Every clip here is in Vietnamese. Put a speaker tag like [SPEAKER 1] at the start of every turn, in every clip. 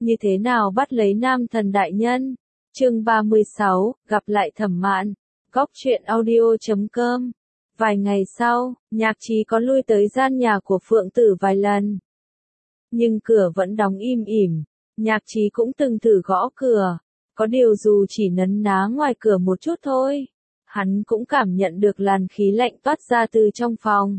[SPEAKER 1] Như thế nào bắt lấy nam thần đại nhân? Chương 36, gặp lại Thẩm Mạn. Góc truyện audio.com. Vài ngày sau, Nhạc Trí có lui tới gian nhà của Phượng Tử vài lần. Nhưng cửa vẫn đóng im ỉm. Nhạc Trí cũng từng thử gõ cửa. Có điều dù chỉ nấn ná ngoài cửa một chút thôi, hắn cũng cảm nhận được làn khí lạnh toát ra từ trong phòng.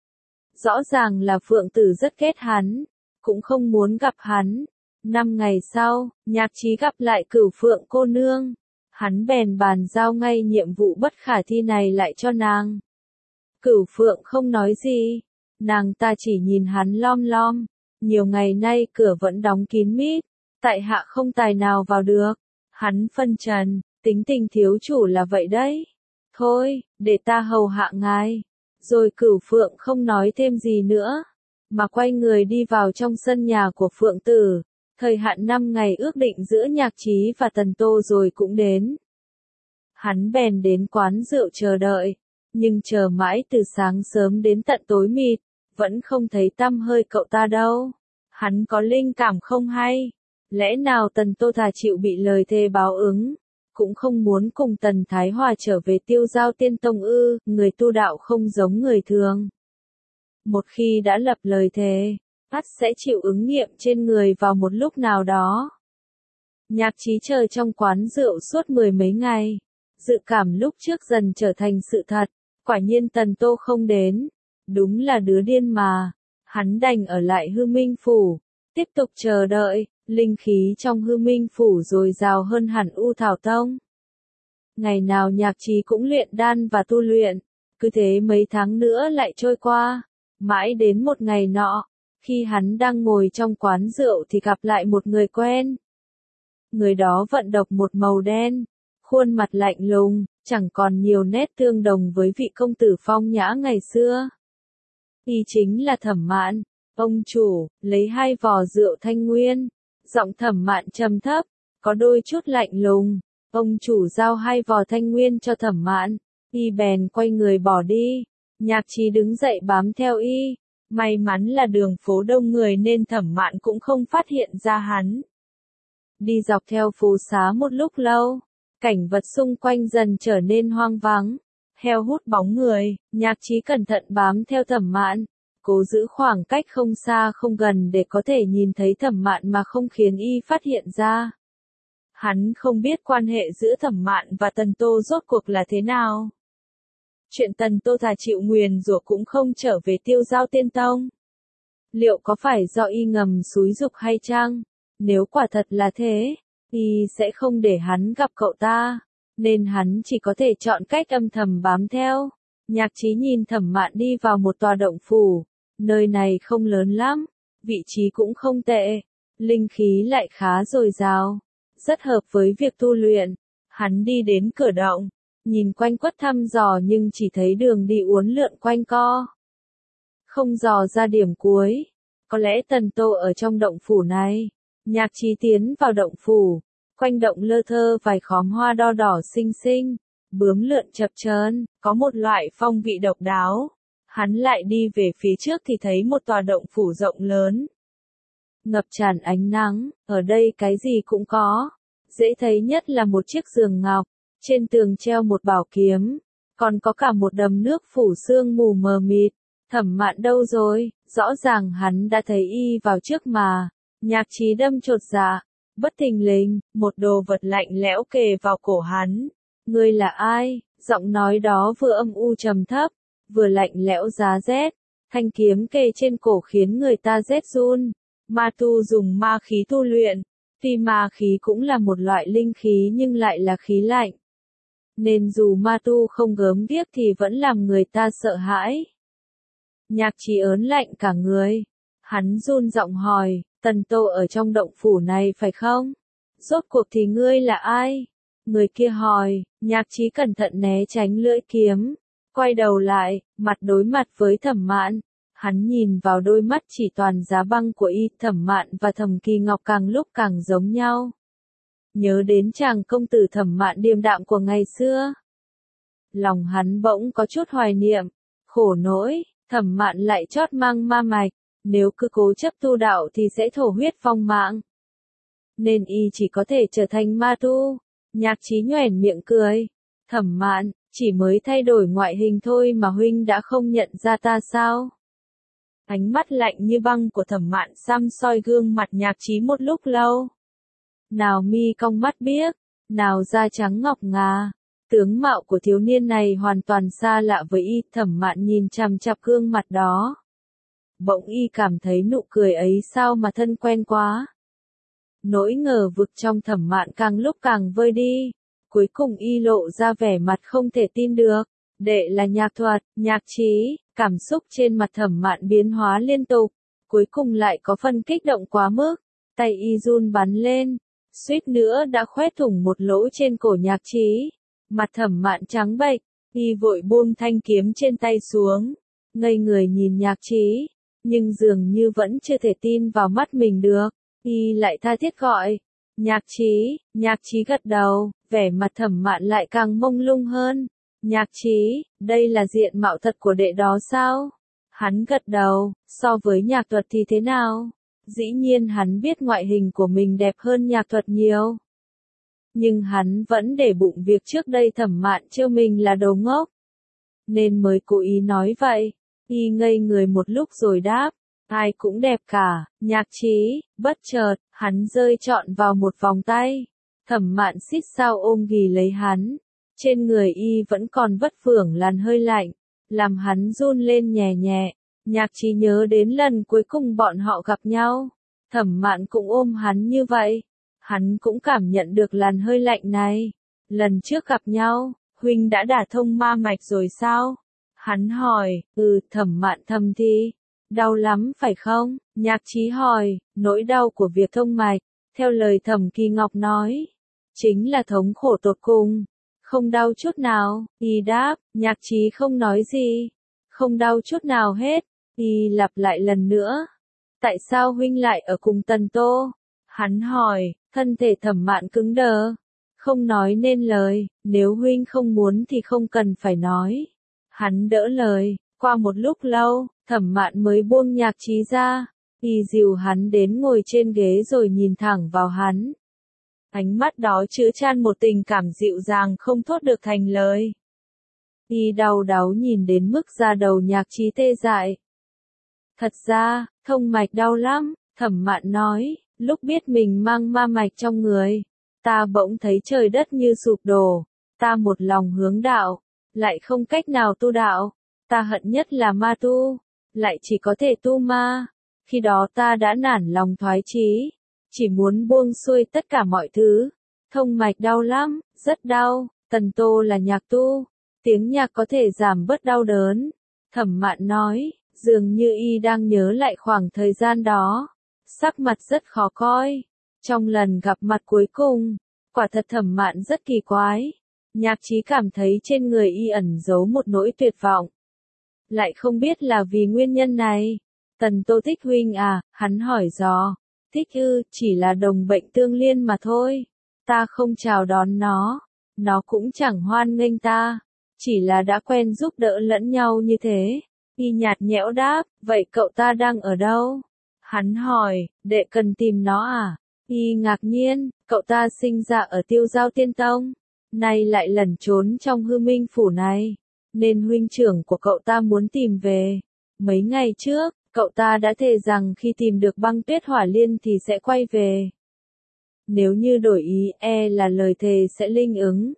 [SPEAKER 1] Rõ ràng là Phượng Tử rất ghét hắn, cũng không muốn gặp hắn. 5 ngày sau, Nhạc Trí gặp lại Cửu Phượng cô nương. Hắn bèn bàn giao ngay nhiệm vụ bất khả thi này lại cho nàng. Cửu Phượng không nói gì, nàng ta chỉ nhìn hắn lom lom. Nhiều ngày nay cửa vẫn đóng kín mít, tại hạ không tài nào vào được. Hắn phân trần, tính tình thiếu chủ là vậy đấy. Thôi, để ta hầu hạ ngài. Rồi Cửu Phượng không nói thêm gì nữa, mà quay người đi vào trong sân nhà của Phượng Tử. Thời hạn 5 ngày ước định giữa Nhạc Trí và Tần Tô rồi cũng đến. Hắn bèn đến quán rượu chờ đợi, nhưng chờ mãi từ sáng sớm đến tận tối mịt, vẫn không thấy tăm hơi cậu ta đâu. Hắn có linh cảm không hay, lẽ nào Tần Tô thà chịu bị lời thề báo ứng, cũng không muốn cùng Tần Thái Hòa trở về Tiêu Giao Tiên Tông ư? Người tu đạo không giống người thường. Một khi đã lập lời thề, ắt sẽ chịu ứng nghiệm trên người vào một lúc nào đó. Nhạc Trí chờ trong quán rượu suốt 10 mấy ngày. Dự cảm lúc trước dần trở thành sự thật. Quả nhiên Tần Tô không đến. Đúng là đứa điên mà. Hắn đành ở lại Hư Minh Phủ, tiếp tục chờ đợi. Linh khí trong Hư Minh Phủ dồi dào hơn hẳn U Thảo Tông. Ngày nào Nhạc Trí cũng luyện đan và tu luyện. Cứ thế mấy tháng nữa lại trôi qua. Mãi đến một ngày nọ, khi hắn đang ngồi trong quán rượu thì gặp lại một người quen. Người đó vận độc một màu đen, khuôn mặt lạnh lùng, chẳng còn nhiều nét tương đồng với vị công tử phong nhã ngày xưa. Y chính là Thẩm Mạn. Ông chủ, lấy 2 vò rượu Thanh Nguyên. Giọng Thẩm Mạn trầm thấp, có đôi chút lạnh lùng. Ông chủ giao 2 vò Thanh Nguyên cho Thẩm Mạn. Y bèn quay người bỏ đi. Nhạc Trí đứng dậy bám theo y. May mắn là đường phố đông người nên Thẩm Mạn cũng không phát hiện ra hắn. Đi dọc theo phố xá một lúc lâu, cảnh vật xung quanh dần trở nên hoang vắng. Heo hút bóng người, Nhạc Trí cẩn thận bám theo Thẩm Mạn, cố giữ khoảng cách không xa không gần để có thể nhìn thấy Thẩm Mạn mà không khiến y phát hiện ra. Hắn không biết quan hệ giữa Thẩm Mạn và Tần Tô rốt cuộc là thế nào. Chuyện Tần Tô thà chịu nguyền rủa cũng không trở về Tiêu Giao Tiên Tông. Liệu có phải do y ngầm xúi giục hay chăng? Nếu quả thật là thế, y sẽ không để hắn gặp cậu ta, nên hắn chỉ có thể chọn cách âm thầm bám theo. Nhạc Trí nhìn Thẩm Mạn đi vào một tòa động phủ. Nơi này không lớn lắm, vị trí cũng không tệ, linh khí lại khá dồi dào, rất hợp với việc tu luyện. Hắn đi đến cửa động, nhìn quanh quất thăm dò nhưng chỉ thấy đường đi uốn lượn quanh co. Không dò ra điểm cuối. Có lẽ Tần Tô ở trong động phủ này. Nhạc Trí tiến vào động phủ. Quanh động lơ thơ vài khóm hoa đo đỏ xinh xinh. Bướm lượn chập chờn, có một loại phong vị độc đáo. Hắn lại đi về phía trước thì thấy một tòa động phủ rộng lớn. Ngập tràn ánh nắng, ở đây cái gì cũng có. Dễ thấy nhất là một chiếc giường ngọc. Trên tường treo một bảo kiếm, còn có cả một đầm nước phủ sương mù mờ mịt. Thẩm Mạn đâu rồi? Rõ ràng hắn đã thấy y vào trước mà. Nhạc Trí đâm chột dạ, bất thình lình, một đồ vật lạnh lẽo kề vào cổ hắn. Ngươi là ai? Giọng nói đó vừa âm u trầm thấp, vừa lạnh lẽo giá rét. Thanh kiếm kề trên cổ khiến người ta rét run. Ma tu dùng ma khí tu luyện, tuy ma khí cũng là một loại linh khí nhưng lại là khí lạnh. Nên dù ma tu không gớm ghiếc thì vẫn làm người ta sợ hãi. Nhạc Trí ớn lạnh cả người. Hắn run giọng hỏi, Tần Tô ở trong động phủ này phải không? Rốt cuộc thì ngươi là ai? Người kia hỏi. Nhạc Trí cẩn thận né tránh lưỡi kiếm. Quay đầu lại, mặt đối mặt với Thẩm Mạn. Hắn nhìn vào đôi mắt chỉ toàn giá băng của y. Thẩm Mạn và Thẩm Kỳ Ngọc càng lúc càng giống nhau. Nhớ đến chàng công tử Thẩm Mạn điềm đạm của ngày xưa. Lòng hắn bỗng có chút hoài niệm. Khổ nỗi, Thẩm Mạn lại chót mang ma mạch. Nếu cứ cố chấp tu đạo thì sẽ thổ huyết vong mạng. nên y chỉ có thể trở thành ma tu. Nhạc Chí nhoẻn miệng cười. Thẩm Mạn, chỉ mới thay đổi ngoại hình thôi mà huynh đã không nhận ra ta sao? Ánh mắt lạnh như băng của Thẩm Mạn xăm soi gương mặt Nhạc Chí một lúc lâu. Nào mi cong mắt biếc, nào da trắng ngọc ngà. Tướng mạo của thiếu niên này hoàn toàn xa lạ với y. Thẩm Mạn nhìn chằm chằm gương mặt đó. Bỗng y cảm thấy nụ cười ấy sao mà thân quen quá. Nỗi ngờ vực trong Thẩm Mạn càng lúc càng vơi đi. Cuối cùng y lộ ra vẻ mặt không thể tin được. Đệ là Nhạc Thuật, Nhạc Chí. Cảm xúc trên mặt Thẩm Mạn biến hóa liên tục. Cuối cùng lại có phần kích động quá mức. Tay y run bắn lên. Suýt nữa đã khoét thủng một lỗ trên cổ Nhạc Chí. Mặt Thẩm Mạn trắng bệch. Y vội buông thanh kiếm trên tay xuống. Ngây người nhìn Nhạc Chí. Nhưng dường như vẫn chưa thể tin vào mắt mình được. Y lại tha thiết gọi. Nhạc Chí. Nhạc Chí gật đầu. Vẻ mặt Thẩm Mạn lại càng mông lung hơn. Nhạc Chí, đây là diện mạo thật của đệ đó sao? Hắn gật đầu. So với Nhạc Thuật thì thế nào? Dĩ nhiên hắn biết ngoại hình của mình đẹp hơn Nhạc Thuật nhiều. Nhưng hắn vẫn để bụng việc trước đây Thẩm Mạn trêu mình là đồ ngốc. Nên mới cố ý nói vậy. Y ngây người một lúc rồi đáp. Ai cũng đẹp cả. Nhạc Chí. Bất chợt, hắn rơi trọn vào một vòng tay. Thẩm Mạn xít sao ôm ghì lấy hắn. Trên người y vẫn còn vất phưởng làn hơi lạnh. Làm hắn run lên nhẹ nhẹ. Nhạc Chí nhớ đến lần cuối cùng bọn họ gặp nhau. Thẩm Mạn cũng ôm hắn như vậy. Hắn cũng cảm nhận được làn hơi lạnh này. Lần trước gặp nhau, huynh đã đả thông ma mạch rồi sao? Hắn hỏi. Thẩm Mạn thầm thì. Đau lắm phải không? Nhạc Chí hỏi. Nỗi đau của việc thông mạch, theo lời Thẩm Kỳ Ngọc nói, chính là thống khổ tột cùng. Không đau chút nào. Y đáp. Nhạc Chí không nói gì. Không đau chút nào hết. Y lặp lại lần nữa. Tại sao huynh lại ở cùng Tần Tô? Hắn hỏi. Thân thể Thẩm Mạn cứng đờ. Không nói nên lời. Nếu huynh không muốn thì không cần phải nói. Hắn đỡ lời. Qua một lúc lâu, Thẩm Mạn mới buông Nhạc Chí ra. Y dìu hắn đến ngồi trên ghế rồi nhìn thẳng vào hắn. Ánh mắt đó chứa chan một tình cảm dịu dàng không thốt được thành lời. Y đau đáu nhìn đến mức da đầu Nhạc Chí tê dại. Thật ra, thông mạch đau lắm, Thẩm Mạn nói, lúc biết mình mang ma mạch trong người. Ta bỗng thấy trời đất như sụp đổ. Ta một lòng hướng đạo, lại không cách nào tu đạo. Ta hận nhất là ma tu, lại chỉ có thể tu ma. Khi đó ta đã nản lòng thoái chí. Chỉ muốn buông xuôi tất cả mọi thứ. Thông mạch đau lắm, rất đau. Tần Tô là nhạc tu. Tiếng nhạc có thể giảm bớt đau đớn. Thẩm Mạn nói, dường như y đang nhớ lại khoảng thời gian đó. Sắc mặt rất khó coi. Trong lần gặp mặt cuối cùng, quả thật Thẩm Mạn rất kỳ quái. Nhạc Chí cảm thấy trên người y ẩn giấu một nỗi tuyệt vọng. Lại không biết là vì nguyên nhân này. Tần Tô thích huynh à? Hắn hỏi dò. Thích ư? Chỉ là đồng bệnh tương liên mà thôi. Ta không chào đón nó. Nó cũng chẳng hoan nghênh ta. Chỉ là đã quen giúp đỡ lẫn nhau như thế. Y nhạt nhẽo đáp. Vậy cậu ta đang ở đâu? Hắn hỏi. Đệ cần tìm nó à? Y ngạc nhiên. Cậu ta sinh ra ở Tiêu Giao Tiên Tông. Nay lại lẩn trốn trong Hư Minh Phủ này. Nên huynh trưởng của cậu ta muốn tìm về. Mấy ngày trước, cậu ta đã thề rằng khi tìm được băng tuyết hỏa liên thì sẽ quay về. Nếu như đổi ý, là lời thề sẽ linh ứng.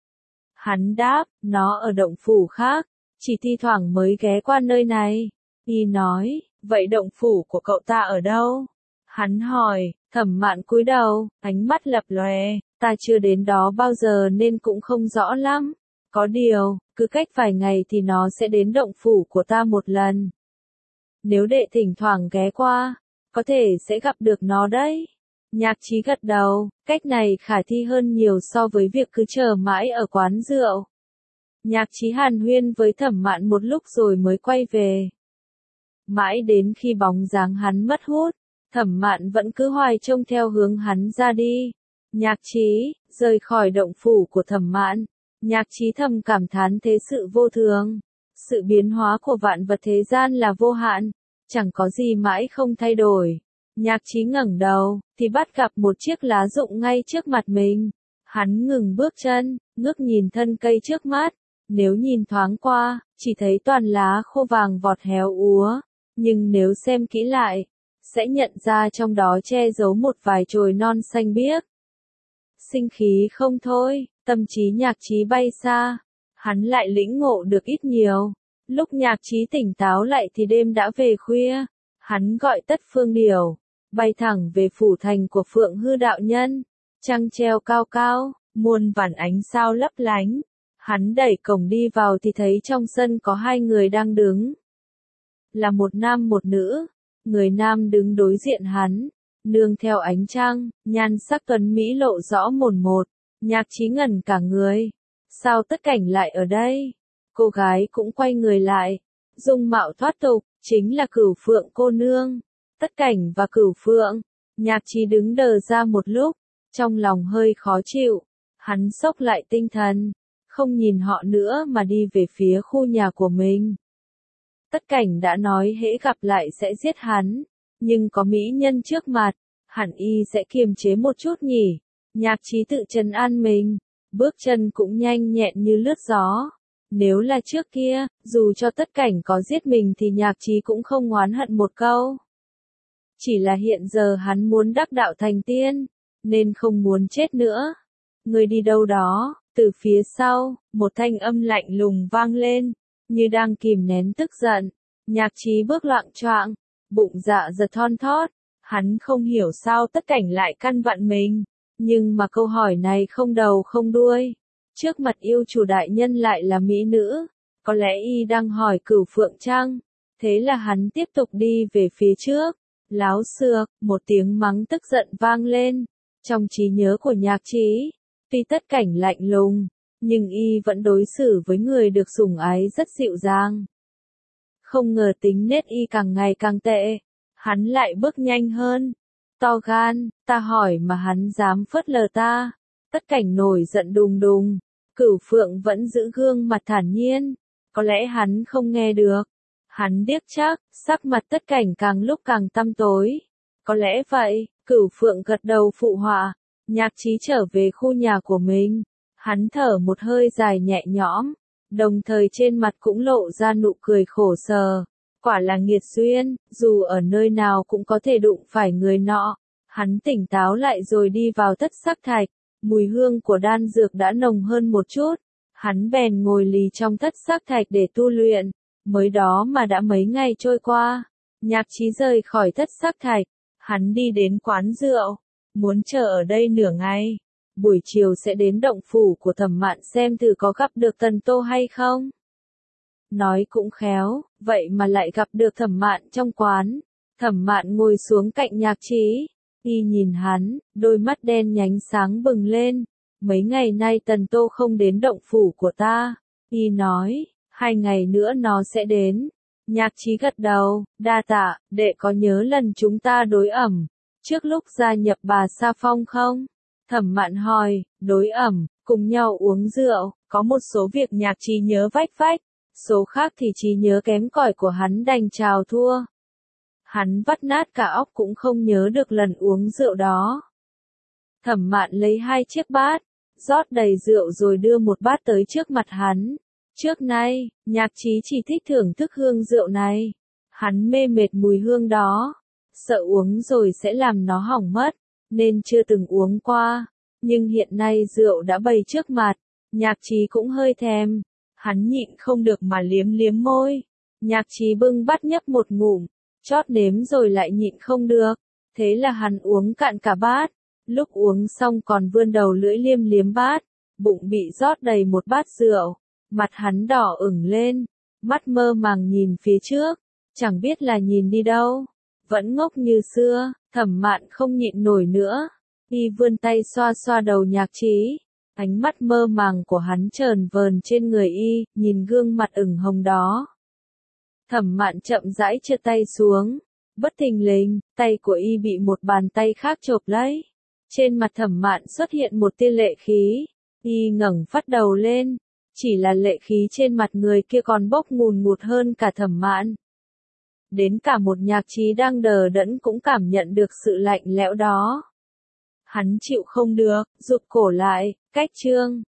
[SPEAKER 1] Hắn đáp, nó ở động phủ khác, chỉ thi thoảng mới ghé qua nơi này. Y nói, vậy động phủ của cậu ta ở đâu? Hắn hỏi. Thẩm Mạn cúi đầu, ánh mắt lập lòe. Ta chưa đến đó bao giờ nên cũng không rõ lắm. Có điều, cứ cách vài ngày thì nó sẽ đến động phủ của ta một lần. Nếu đệ thỉnh thoảng ghé qua, có thể sẽ gặp được nó đấy. Nhạc Chí gật đầu, cách này khả thi hơn nhiều so với việc cứ chờ mãi ở quán rượu. Nhạc Chí hàn huyên với Thẩm Mạn một lúc rồi mới quay về. Mãi đến khi bóng dáng hắn mất hút, Thẩm Mạn vẫn cứ hoài trông theo hướng hắn ra đi. Nhạc Chí, rời khỏi động phủ của Thẩm Mạn. Nhạc Chí thầm cảm thán thế sự vô thường. Sự biến hóa của vạn vật thế gian là vô hạn. Chẳng có gì mãi không thay đổi. Nhạc Chí ngẩng đầu, thì bắt gặp một chiếc lá rụng ngay trước mặt mình. Hắn ngừng bước chân, ngước nhìn thân cây trước mắt. Nếu nhìn thoáng qua, chỉ thấy toàn lá khô vàng vọt héo úa. Nhưng nếu xem kỹ lại, sẽ nhận ra trong đó che giấu một vài chồi non xanh biếc. Sinh khí không thôi, tâm trí Nhạc Chí bay xa. Hắn lại lĩnh ngộ được ít nhiều. Lúc Nhạc Chí tỉnh táo lại thì đêm đã về khuya. Hắn gọi Tất Phương Điểu, bay thẳng về phủ thành của Phượng Hư đạo nhân. Trăng treo cao cao, muôn vàn ánh sao lấp lánh. Hắn đẩy cổng đi vào thì thấy trong sân có hai người đang đứng. Là một nam một nữ. Người nam đứng đối diện hắn, nương theo ánh trăng, nhan sắc tuấn mỹ lộ rõ mồn một. Nhạc Chí ngẩn cả người. Sao Tất Cảnh lại ở đây? Cô gái cũng quay người lại. Dung mạo thoát tục, chính là Cửu Phượng cô nương. Tất Cảnh và Cửu Phượng. Nhạc Chí đứng đờ ra một lúc, trong lòng hơi khó chịu. Hắn xốc lại tinh thần, không nhìn họ nữa mà đi về phía khu nhà của mình. Tất Cảnh đã nói hễ gặp lại sẽ giết hắn, nhưng có mỹ nhân trước mặt, hẳn y sẽ kiềm chế một chút nhỉ. Nhạc Chí tự trấn an mình, bước chân cũng nhanh nhẹn như lướt gió. Nếu là trước kia, dù cho Tất Cảnh có giết mình thì Nhạc Chí cũng không oán hận một câu. Chỉ là hiện giờ hắn muốn đắc đạo thành tiên, nên không muốn chết nữa. Người đi đâu đó, từ phía sau, một thanh âm lạnh lùng vang lên, như đang kìm nén tức giận. Nhạc Chí bước loạng choạng, bụng dạ giật thon thót. Hắn không hiểu sao Tất Cảnh lại căn vặn mình, nhưng mà câu hỏi này không đầu không đuôi. Trước mặt yêu chủ đại nhân lại là mỹ nữ, có lẽ y đang hỏi Cửu Phượng chăng? Thế là hắn tiếp tục đi về phía trước. Láo xược, một tiếng mắng tức giận vang lên. Trong trí nhớ của Nhạc Chí, tuy Tất Cảnh lạnh lùng, nhưng y vẫn đối xử với người được sủng ái rất dịu dàng. Không ngờ tính nết y càng ngày càng tệ. Hắn lại bước nhanh hơn. To gan, ta hỏi mà hắn dám phớt lờ ta. Tất Cảnh nổi giận đùng đùng. Cửu Phượng vẫn giữ gương mặt thản nhiên. Có lẽ hắn không nghe được. Hắn điếc chắc, sắc mặt Tất Cảnh càng lúc càng tăm tối. Có lẽ vậy, Cửu Phượng gật đầu phụ họa. Nhạc Chí trở về khu nhà của mình. Hắn thở một hơi dài nhẹ nhõm, đồng thời trên mặt cũng lộ ra nụ cười khổ sở. Quả là nghiệt duyên, dù ở nơi nào cũng có thể đụng phải người nọ. Hắn tỉnh táo lại rồi đi vào thất sắc thạch. Mùi hương của đan dược đã nồng hơn một chút. Hắn bèn ngồi lì trong thất sắc thạch để tu luyện. Mới đó mà đã mấy ngày trôi qua. Nhạc Chí rời khỏi thất sắc thạch. Hắn đi đến quán rượu, muốn chờ ở đây nửa ngày. Buổi chiều sẽ đến động phủ của Thẩm Mạn xem thử có gặp được Tần Tô hay không. Nói cũng khéo, vậy mà lại gặp được Thẩm Mạn trong quán. Thẩm Mạn ngồi xuống cạnh Nhạc Chí. Y nhìn hắn, đôi mắt đen nhánh sáng bừng lên. Mấy ngày nay Tần Tô không đến động phủ của ta. Y nói, 2 ngày nữa nó sẽ đến. Nhạc Chí gật đầu, đa tạ, đệ có nhớ lần chúng ta đối ẩm, trước lúc gia nhập Bà Sa Phong không? Thẩm Mạn hỏi, đối ẩm, cùng nhau uống rượu, có một số việc Nhạc Chí nhớ vách vách, số khác thì trí nhớ kém cỏi của hắn đành chào thua. Hắn vắt nát cả óc cũng không nhớ được lần uống rượu đó. Thẩm Mạn lấy 2 chiếc bát, rót đầy rượu rồi đưa một bát tới trước mặt hắn. Trước nay, Nhạc Chí chỉ thích thưởng thức hương rượu này. Hắn mê mệt mùi hương đó, sợ uống rồi sẽ làm nó hỏng mất, nên chưa từng uống qua. Nhưng hiện nay rượu đã bày trước mặt, Nhạc Chí cũng hơi thèm. Hắn nhịn không được mà liếm liếm môi. Nhạc Chí bưng bát nhấp một ngụm, chót nếm rồi lại nhịn không được. Thế là hắn uống cạn cả bát. Lúc uống xong còn vươn đầu lưỡi liêm liếm bát, bụng bị rót đầy một bát rượu. Mặt hắn đỏ ửng lên, mắt mơ màng nhìn phía trước, chẳng biết là nhìn đi đâu. Vẫn ngốc như xưa, Thẩm Mạn không nhịn nổi nữa. Y vươn tay xoa xoa đầu Nhạc Chí. Ánh mắt mơ màng của hắn trờn vờn trên người y, nhìn gương mặt ửng hồng đó. Thẩm Mạn chậm rãi trượt tay xuống. Bất thình lình, tay của y bị một bàn tay khác chộp lấy. Trên mặt Thẩm Mạn xuất hiện một tia lệ khí. Y ngẩng phát đầu lên. Chỉ là lệ khí trên mặt người kia còn bốc ngùn ngụt hơn cả Thẩm Mạn. Đến cả một Nhạc Trí đang đờ đẫn cũng cảm nhận được sự lạnh lẽo đó. Hắn chịu không được, rụt cổ lại, cách Trương